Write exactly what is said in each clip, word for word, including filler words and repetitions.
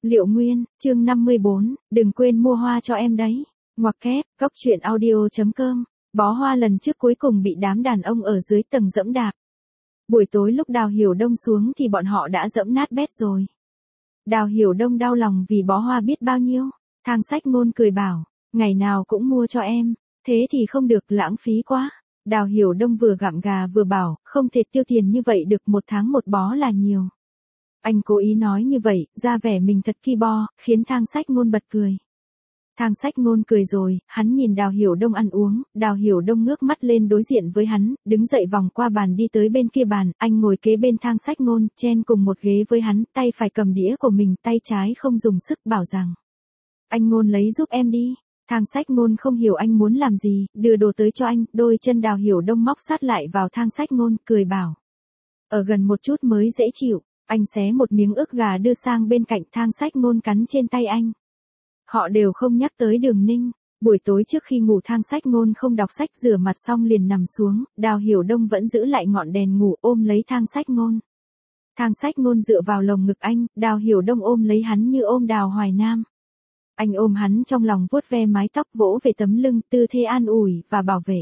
Liệu Nguyên, chương năm mươi bốn, đừng quên mua hoa cho em đấy. Ngoặc kép, góc truyện audio.com, bó hoa lần trước cuối cùng bị đám đàn ông ở dưới tầng dẫm đạp. Buổi tối lúc Đào Hiểu Đông xuống thì bọn họ đã dẫm nát bét rồi. Đào Hiểu Đông đau lòng vì bó hoa biết bao nhiêu. Thang Sách Ngôn cười bảo, ngày nào cũng mua cho em, thế thì không được, lãng phí quá. Đào Hiểu Đông vừa gặm gà vừa bảo, không thể tiêu tiền như vậy được, một tháng một bó là nhiều. Anh cố ý nói như vậy, ra vẻ mình thật ki bo, khiến Thang Sách Ngôn bật cười. Thang Sách Ngôn cười rồi, hắn nhìn Đào Hiểu Đông ăn uống, Đào Hiểu Đông ngước mắt lên đối diện với hắn, đứng dậy vòng qua bàn đi tới bên kia bàn, anh ngồi kế bên Thang Sách Ngôn, chen cùng một ghế với hắn, tay phải cầm đĩa của mình, tay trái không dùng sức, bảo rằng. Anh Ngôn lấy giúp em đi. Thang Sách Ngôn không hiểu anh muốn làm gì, đưa đồ tới cho anh, đôi chân Đào Hiểu Đông móc sát lại vào Thang Sách Ngôn, cười bảo. Ở gần một chút mới dễ chịu. Anh xé một miếng ức gà đưa sang bên cạnh, Thang Sách Ngôn cắn trên tay anh. Họ đều không nhắc tới Đường Ninh. Buổi tối trước khi ngủ Thang Sách Ngôn không đọc sách, rửa mặt xong liền nằm xuống, Đào Hiểu Đông vẫn giữ lại ngọn đèn ngủ, ôm lấy Thang Sách Ngôn. Thang Sách Ngôn dựa vào lồng ngực anh, Đào Hiểu Đông ôm lấy hắn như ôm Đào Hoài Nam. Anh ôm hắn trong lòng, vuốt ve mái tóc, vỗ về tấm lưng, tư thế an ủi và bảo vệ.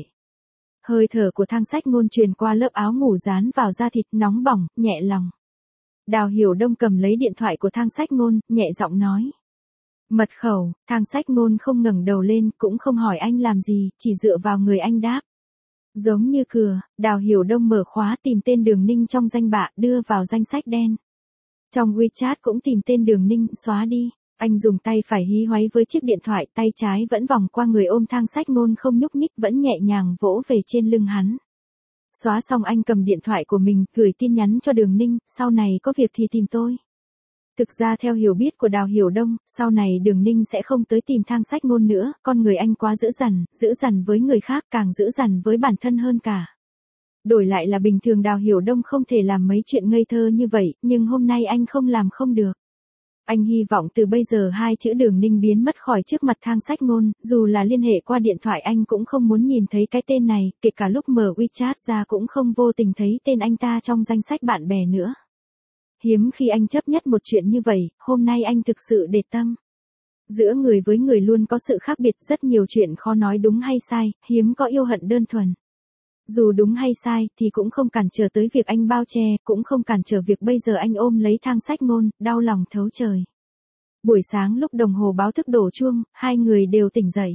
Hơi thở của Thang Sách Ngôn truyền qua lớp áo ngủ dán vào da thịt, nóng bỏng, nhẹ lòng. Đào Hiểu Đông cầm lấy điện thoại của Thang Sách Ngôn, nhẹ giọng nói. Mật khẩu. Thang Sách Ngôn không ngẩng đầu lên, cũng không hỏi anh làm gì, chỉ dựa vào người anh đáp. Giống như cừa, Đào Hiểu Đông mở khóa tìm tên Đường Ninh trong danh bạ, đưa vào danh sách đen. Trong WeChat cũng tìm tên Đường Ninh, xóa đi. Anh dùng tay phải hí hoáy với chiếc điện thoại, tay trái vẫn vòng qua người ôm Thang Sách Ngôn không nhúc nhích, vẫn nhẹ nhàng vỗ về trên lưng hắn. Xóa xong anh cầm điện thoại của mình, gửi tin nhắn cho Đường Ninh, sau này có việc thì tìm tôi. Thực ra theo hiểu biết của Đào Hiểu Đông, sau này Đường Ninh sẽ không tới tìm Thang Sách Ngôn nữa, con người anh quá dữ dằn, dữ dằn với người khác, càng dữ dằn với bản thân hơn cả. Đổi lại là bình thường Đào Hiểu Đông không thể làm mấy chuyện ngây thơ như vậy, nhưng hôm nay anh không làm không được. Anh hy vọng từ bây giờ hai chữ Đường Ninh biến mất khỏi trước mặt Thang Sách Ngôn, dù là liên hệ qua điện thoại anh cũng không muốn nhìn thấy cái tên này, kể cả lúc mở WeChat ra cũng không vô tình thấy tên anh ta trong danh sách bạn bè nữa. Hiếm khi anh chấp nhất một chuyện như vậy, hôm nay anh thực sự để tâm. Giữa người với người luôn có sự khác biệt, rất nhiều chuyện khó nói đúng hay sai, hiếm có yêu hận đơn thuần. Dù đúng hay sai thì cũng không cản trở tới việc anh bao che, cũng không cản trở việc bây giờ anh ôm lấy Thang Sách Ngôn, đau lòng thấu trời. Buổi sáng lúc đồng hồ báo thức đổ chuông, hai người đều tỉnh dậy.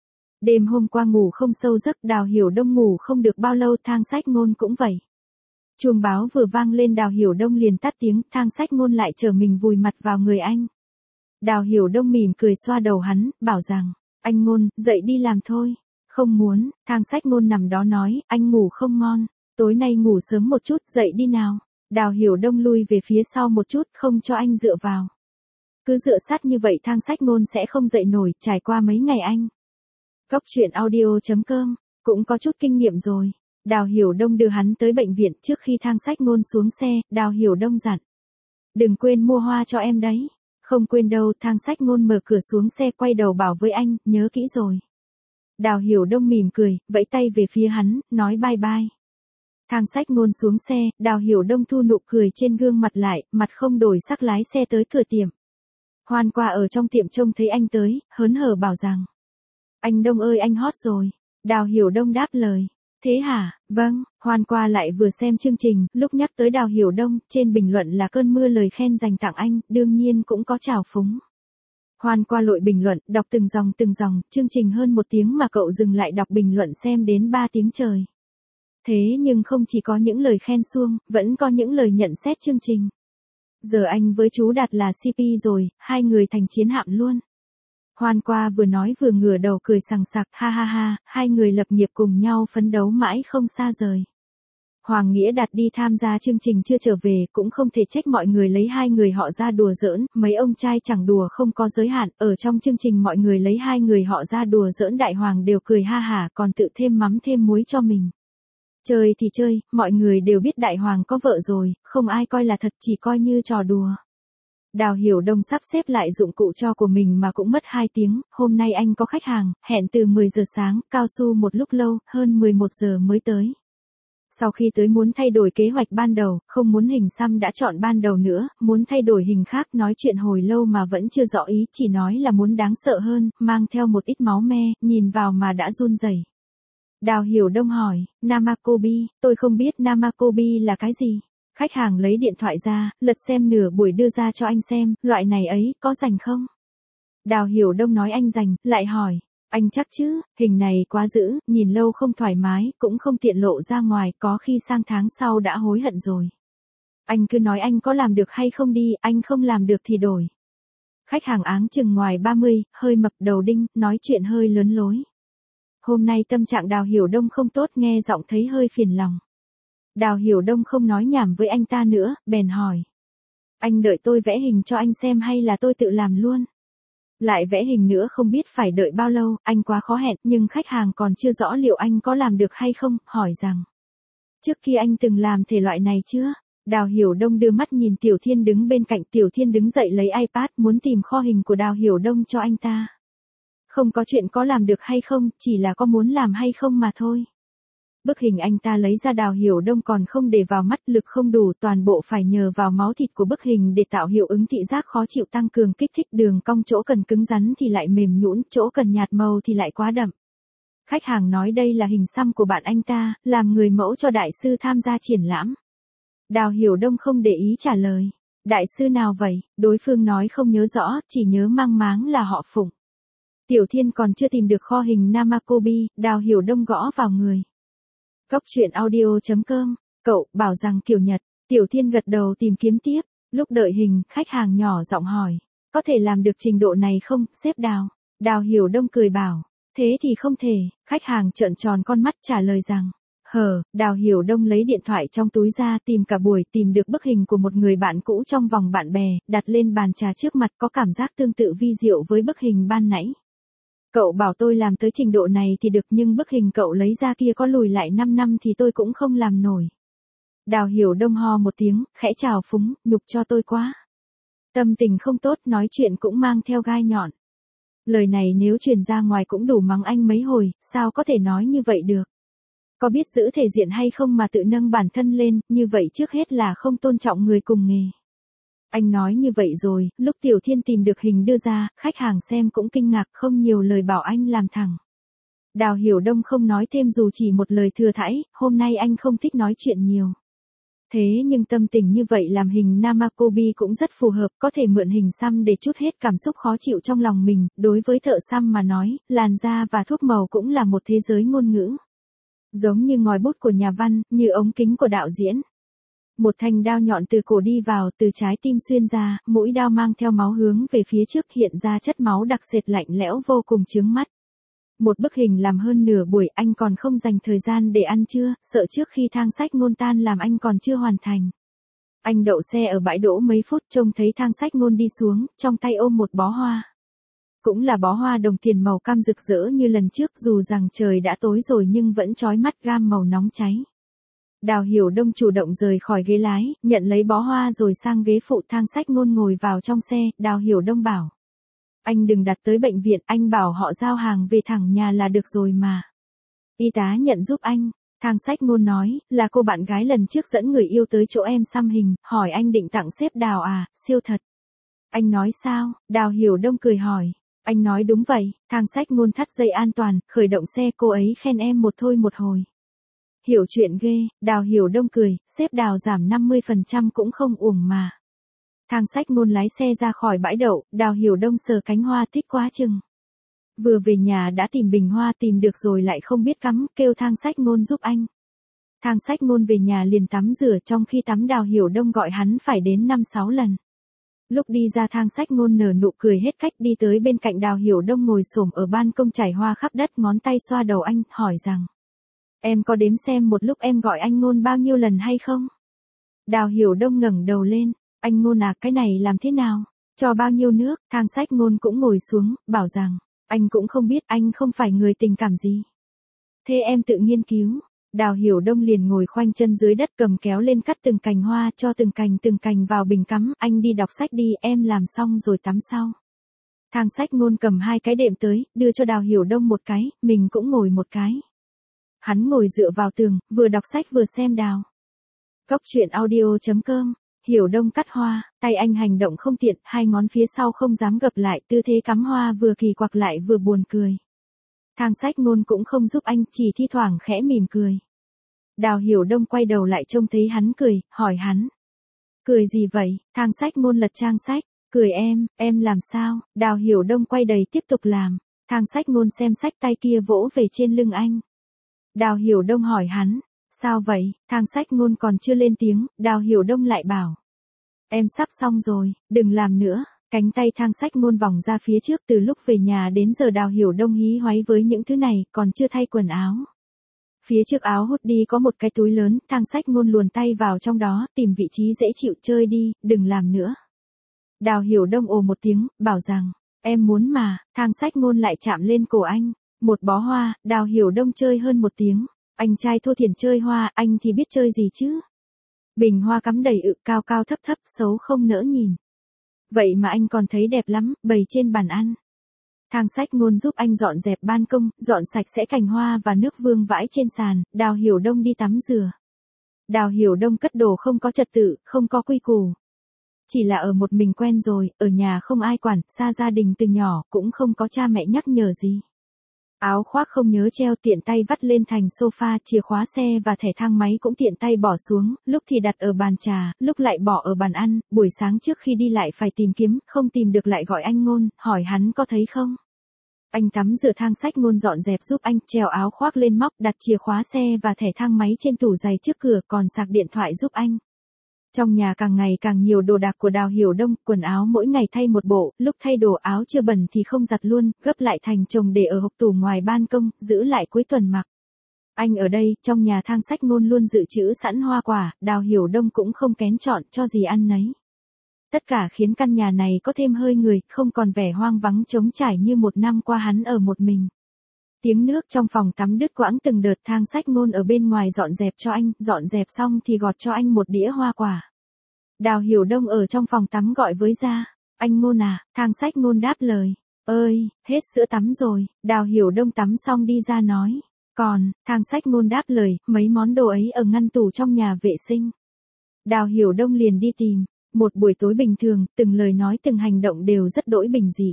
Đêm hôm qua ngủ không sâu giấc, Đào Hiểu Đông ngủ không được bao lâu, Thang Sách Ngôn cũng vậy. Chuông báo vừa vang lên, Đào Hiểu Đông liền tắt tiếng, Thang Sách Ngôn lại trở mình vùi mặt vào người anh. Đào Hiểu Đông mỉm cười xoa đầu hắn, bảo rằng, anh Ngôn, dậy đi làm thôi. Không muốn. Thang Sách Ngôn nằm đó nói, anh ngủ không ngon, tối nay ngủ sớm một chút, dậy đi nào. Đào Hiểu Đông lui về phía sau một chút, không cho anh dựa vào. Cứ dựa sát như vậy Thang Sách Ngôn sẽ không dậy nổi, trải qua mấy ngày anh. Góc truyện audio.com, cũng có chút kinh nghiệm rồi. Đào Hiểu Đông đưa hắn tới bệnh viện, trước khi Thang Sách Ngôn xuống xe, Đào Hiểu Đông dặn. Đừng quên mua hoa cho em đấy. Không quên đâu. Thang Sách Ngôn mở cửa xuống xe, quay đầu bảo với anh, nhớ kỹ rồi. Đào Hiểu Đông mỉm cười, vẫy tay về phía hắn, nói bye bye. Thang Sách Ngôn xuống xe, Đào Hiểu Đông thu nụ cười trên gương mặt lại, mặt không đổi sắc lái xe tới cửa tiệm. Hoan qua ở trong tiệm trông thấy anh tới, hớn hở bảo rằng. Anh Đông ơi, anh hot rồi. Đào Hiểu Đông đáp lời. Thế hả? Vâng. Hoan qua lại vừa xem chương trình, lúc nhắc tới Đào Hiểu Đông, trên bình luận là cơn mưa lời khen dành tặng anh, đương nhiên cũng có trào phúng. Hoan qua lội bình luận, đọc từng dòng từng dòng, chương trình hơn một tiếng mà cậu dừng lại đọc bình luận xem đến ba tiếng trời. Thế nhưng không chỉ có những lời khen suông, vẫn có những lời nhận xét chương trình. Giờ anh với chú Đạt là xê pê rồi, hai người thành chiến hạm luôn. Hoan qua vừa nói vừa ngửa đầu cười sằng sặc, ha ha ha, hai người lập nghiệp cùng nhau phấn đấu mãi không xa rời. Hoàng Nghĩa Đạt đi tham gia chương trình chưa trở về, cũng không thể trách mọi người lấy hai người họ ra đùa giỡn, mấy ông trai chẳng đùa không có giới hạn, ở trong chương trình mọi người lấy hai người họ ra đùa giỡn, Đại Hoàng đều cười ha hả, còn tự thêm mắm thêm muối cho mình. Chơi thì chơi, mọi người đều biết Đại Hoàng có vợ rồi, không ai coi là thật, chỉ coi như trò đùa. Đào Hiểu Đông sắp xếp lại dụng cụ cho của mình mà cũng mất hai tiếng, hôm nay anh có khách hàng, hẹn từ mười giờ sáng, cao su một lúc lâu, hơn mười một giờ mới tới. Sau khi tới muốn thay đổi kế hoạch ban đầu, không muốn hình xăm đã chọn ban đầu nữa, muốn thay đổi hình khác, nói chuyện hồi lâu mà vẫn chưa rõ ý, chỉ nói là muốn đáng sợ hơn, mang theo một ít máu me, nhìn vào mà đã run rẩy. Đào Hiểu Đông hỏi, Namakobi, tôi không biết Namakobi là cái gì. Khách hàng lấy điện thoại ra, lật xem nửa buổi đưa ra cho anh xem, loại này ấy, có rành không? Đào Hiểu Đông nói anh rành, lại hỏi, anh chắc chứ, hình này quá dữ, nhìn lâu không thoải mái, cũng không tiện lộ ra ngoài, có khi sang tháng sau đã hối hận rồi. Anh cứ nói anh có làm được hay không đi, anh không làm được thì đổi. Khách hàng áng chừng ngoài ba mươi, hơi mập đầu đinh, nói chuyện hơi lớn lối. Hôm nay tâm trạng Đào Hiểu Đông không tốt, nghe giọng thấy hơi phiền lòng. Đào Hiểu Đông không nói nhảm với anh ta nữa, bèn hỏi. Anh đợi tôi vẽ hình cho anh xem hay là tôi tự làm luôn? Lại vẽ hình nữa không biết phải đợi bao lâu, anh quá khó hẹn, nhưng khách hàng còn chưa rõ liệu anh có làm được hay không, hỏi rằng. Trước khi anh từng làm thể loại này chưa? Đào Hiểu Đông đưa mắt nhìn Tiểu Thiên đứng bên cạnh, Tiểu Thiên đứng dậy lấy iPad muốn tìm kho hình của Đào Hiểu Đông cho anh ta. Không có chuyện có làm được hay không, chỉ là có muốn làm hay không mà thôi. Bức hình anh ta lấy ra Đào Hiểu Đông còn không để vào mắt, lực không đủ, toàn bộ phải nhờ vào máu thịt của bức hình để tạo hiệu ứng thị giác khó chịu, tăng cường kích thích, đường cong chỗ cần cứng rắn thì lại mềm nhũn, chỗ cần nhạt màu thì lại quá đậm. Khách hàng nói đây là hình xăm của bạn anh ta, làm người mẫu cho đại sư tham gia triển lãm. Đào Hiểu Đông không để ý trả lời. Đại sư nào vậy? Đối phương nói không nhớ rõ, chỉ nhớ mang máng là họ Phụng. Tiểu Thiên còn chưa tìm được kho hình Namakobi, Đào Hiểu Đông gõ vào người. Cốc truyện audio chấm com, cậu bảo rằng kiểu Nhật. Tiểu Thiên gật đầu tìm kiếm tiếp. Lúc đợi hình, khách hàng nhỏ giọng hỏi. Có thể làm được trình độ này không, sếp Đào? Đào Hiểu Đông cười bảo. Thế thì không thể. Khách hàng trợn tròn con mắt trả lời rằng. Hờ, Đào Hiểu Đông lấy điện thoại trong túi ra, tìm cả buổi, tìm được bức hình của một người bạn cũ trong vòng bạn bè, đặt lên bàn trà trước mặt, có cảm giác tương tự vi diệu với bức hình ban nãy. Cậu bảo tôi làm tới trình độ này thì được, nhưng bức hình cậu lấy ra kia có lùi lại năm năm thì tôi cũng không làm nổi. Đào Hiểu Đông ho một tiếng, khẽ chào phúng, nhục cho tôi quá. Tâm tình không tốt, nói chuyện cũng mang theo gai nhọn. Lời này nếu truyền ra ngoài cũng đủ mắng anh mấy hồi, sao có thể nói như vậy được. Có biết giữ thể diện hay không mà tự nâng bản thân lên, như vậy trước hết là không tôn trọng người cùng nghề. Anh nói như vậy rồi, lúc Tiểu Thiên tìm được hình đưa ra, khách hàng xem cũng kinh ngạc, không nhiều lời bảo anh làm thẳng. Đào Hiểu Đông không nói thêm dù chỉ một lời thừa thãi, hôm nay anh không thích nói chuyện nhiều. Thế nhưng tâm tình như vậy làm hình Namakobi cũng rất phù hợp, có thể mượn hình xăm để trút hết cảm xúc khó chịu trong lòng mình, đối với thợ xăm mà nói, làn da và thuốc màu cũng là một thế giới ngôn ngữ. Giống như ngòi bút của nhà văn, như ống kính của đạo diễn. Một thanh đao nhọn từ cổ đi vào, từ trái tim xuyên ra, mũi đao mang theo máu hướng về phía trước, hiện ra chất máu đặc sệt lạnh lẽo vô cùng chướng mắt. Một bức hình làm hơn nửa buổi, anh còn không dành thời gian để ăn trưa, sợ trước khi thang sách ngôn tan làm anh còn chưa hoàn thành. Anh đậu xe ở bãi đỗ mấy phút, trông thấy thang sách ngôn đi xuống, trong tay ôm một bó hoa. Cũng là bó hoa đồng tiền màu cam rực rỡ như lần trước, dù rằng trời đã tối rồi nhưng vẫn chói mắt, gam màu nóng cháy. Đào Hiểu Đông chủ động rời khỏi ghế lái, nhận lấy bó hoa rồi sang ghế phụ, thang sách ngôn ngồi vào trong xe. Đào Hiểu Đông bảo. Anh đừng đặt tới bệnh viện, anh bảo họ giao hàng về thẳng nhà là được rồi mà. Y tá nhận giúp anh. Thang sách ngôn nói, là cô bạn gái lần trước dẫn người yêu tới chỗ em xăm hình, hỏi anh định tặng sếp Đào à, siêu thật. Anh nói sao? Đào Hiểu Đông cười hỏi. Anh nói đúng vậy, thang sách ngôn thắt dây an toàn, khởi động xe, cô ấy khen em một thôi một hồi. Hiểu chuyện ghê, Đào Hiểu Đông cười, sếp Đào giảm năm mươi phần trăm cũng không uổng mà. Thang sách ngôn lái xe ra khỏi bãi đậu, Đào Hiểu Đông sờ cánh hoa thích quá chừng. Vừa về nhà đã tìm bình hoa, tìm được rồi lại không biết cắm, kêu thang sách ngôn giúp anh. Thang sách ngôn về nhà liền tắm rửa, trong khi tắm Đào Hiểu Đông gọi hắn phải đến năm sáu lần. Lúc đi ra thang sách ngôn nở nụ cười hết cách, đi tới bên cạnh Đào Hiểu Đông ngồi xổm ở ban công trải hoa khắp đất, ngón tay xoa đầu anh, hỏi rằng. Em có đếm xem một lúc em gọi anh Ngôn bao nhiêu lần hay không? Đào Hiểu Đông ngẩng đầu lên, anh Ngôn à, cái này làm thế nào? Cho bao nhiêu nước? Thang sách ngôn cũng ngồi xuống, bảo rằng, anh cũng không biết, anh không phải người tình cảm gì. Thế em tự nghiên cứu. Đào Hiểu Đông liền ngồi khoanh chân dưới đất, cầm kéo lên cắt từng cành hoa, cho từng cành từng cành vào bình cắm, anh đi đọc sách đi, em làm xong rồi tắm sau. Thang sách ngôn cầm hai cái đệm tới, đưa cho Đào Hiểu Đông một cái, mình cũng ngồi một cái. Hắn ngồi dựa vào tường, vừa đọc sách vừa xem đào. Cốc truyện audio chấm com, Hiểu Đông cắt hoa, tay anh hành động không tiện, hai ngón phía sau không dám gập lại, tư thế cắm hoa vừa kỳ quặc lại vừa buồn cười. Thang Sách Ngôn cũng không giúp anh, chỉ thi thoảng khẽ mỉm cười. Đào Hiểu Đông quay đầu lại trông thấy hắn cười, hỏi hắn. Cười gì vậy? Thang Sách Ngôn lật trang sách. Cười em, em làm sao? Đào Hiểu Đông quay đầy tiếp tục làm. Thang Sách Ngôn xem sách tay kia vỗ về trên lưng anh. Đào Hiểu Đông hỏi hắn. Sao vậy? Thang Sách Ngôn còn chưa lên tiếng, Đào Hiểu Đông lại bảo. Em sắp xong rồi, đừng làm nữa. Cánh tay Thang Sách Ngôn vòng ra phía trước, từ lúc về nhà đến giờ Đào Hiểu Đông hí hoáy với những thứ này, còn chưa thay quần áo. Phía trước áo hút đi có một cái túi lớn, Thang Sách Ngôn luồn tay vào trong đó, tìm vị trí dễ chịu, chơi đi, đừng làm nữa. Đào Hiểu Đông ồ một tiếng, bảo rằng, em muốn mà. Thang Sách Ngôn lại chạm lên cổ anh. Một bó hoa, Đào Hiểu Đông chơi hơn một tiếng. Anh trai thô thiển chơi hoa, anh thì biết chơi gì chứ? Bình hoa cắm đầy ự, cao cao thấp thấp, xấu không nỡ nhìn. Vậy mà anh còn thấy đẹp lắm, bày trên bàn ăn. Thang Sách Ngôn giúp anh dọn dẹp ban công, dọn sạch sẽ cành hoa và nước vương vãi trên sàn, Đào Hiểu Đông đi tắm rửa. Đào Hiểu Đông cất đồ không có trật tự, không có quy củ. Chỉ là ở một mình quen rồi, ở nhà không ai quản, xa gia đình từ nhỏ, cũng không có cha mẹ nhắc nhở gì. Áo khoác không nhớ treo, tiện tay vắt lên thành sofa, chìa khóa xe và thẻ thang máy cũng tiện tay bỏ xuống, lúc thì đặt ở bàn trà, lúc lại bỏ ở bàn ăn, buổi sáng trước khi đi lại phải tìm kiếm, không tìm được lại gọi anh Ngôn, hỏi hắn có thấy không. Anh tắm rửa. Thang Sách Ngôn dọn dẹp giúp anh, treo áo khoác lên móc, đặt chìa khóa xe và thẻ thang máy trên tủ giày trước cửa, còn sạc điện thoại giúp anh. Trong nhà càng ngày càng nhiều đồ đạc của Đào Hiểu Đông, quần áo mỗi ngày thay một bộ, lúc thay đồ áo chưa bẩn thì không giặt luôn, gấp lại thành chồng để ở hộc tủ ngoài ban công, giữ lại cuối tuần mặc. Anh ở đây, trong nhà Thang Sách Ngôn luôn dự trữ sẵn hoa quả, Đào Hiểu Đông cũng không kén chọn, cho gì ăn nấy. Tất cả khiến căn nhà này có thêm hơi người, không còn vẻ hoang vắng trống trải như một năm qua hắn ở một mình. Tiếng nước trong phòng tắm đứt quãng từng đợt. Thang Sách Ngôn ở bên ngoài dọn dẹp cho anh, dọn dẹp xong thì gọt cho anh một đĩa hoa quả. Đào Hiểu Đông ở trong phòng tắm gọi với ra. Anh Ngôn à? Thang Sách Ngôn đáp lời. Ơi, hết sữa tắm rồi. Đào Hiểu Đông tắm xong đi ra nói. Còn, Thang Sách Ngôn đáp lời, mấy món đồ ấy ở ngăn tủ trong nhà vệ sinh. Đào Hiểu Đông liền đi tìm. Một buổi tối bình thường, từng lời nói từng hành động đều rất đỗi bình dị.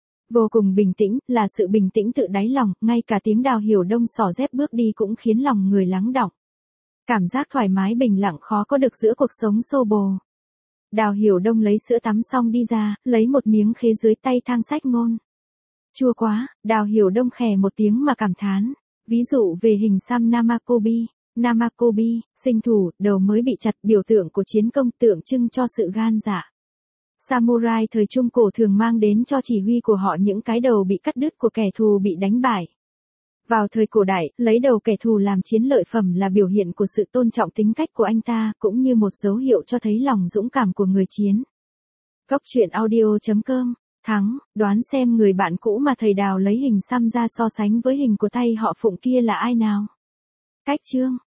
Vô cùng bình tĩnh, là sự bình tĩnh tự đáy lòng, ngay cả tiếng Đào Hiểu Đông xỏ dép bước đi cũng khiến lòng người lắng đọng. Cảm giác thoải mái bình lặng khó có được giữa cuộc sống xô bồ. Đào Hiểu Đông lấy sữa tắm xong đi ra, lấy một miếng khế dưới tay Thang Sách Ngôn. Chua quá, Đào Hiểu Đông khè một tiếng mà cảm thán. Ví dụ về hình xăm Namakobi. Namakobi, sinh thủ, đầu mới bị chặt, biểu tượng của chiến công, tượng trưng cho sự gan dạ. Samurai thời Trung Cổ thường mang đến cho chỉ huy của họ những cái đầu bị cắt đứt của kẻ thù bị đánh bại. Vào thời cổ đại, lấy đầu kẻ thù làm chiến lợi phẩm là biểu hiện của sự tôn trọng tính cách của anh ta, cũng như một dấu hiệu cho thấy lòng dũng cảm của người chiến. Cốc truyện audio chấm com, Thắng, đoán xem người bạn cũ mà thầy Đào lấy hình xăm ra so sánh với hình của tay họ Phụng kia là ai nào? Cách chương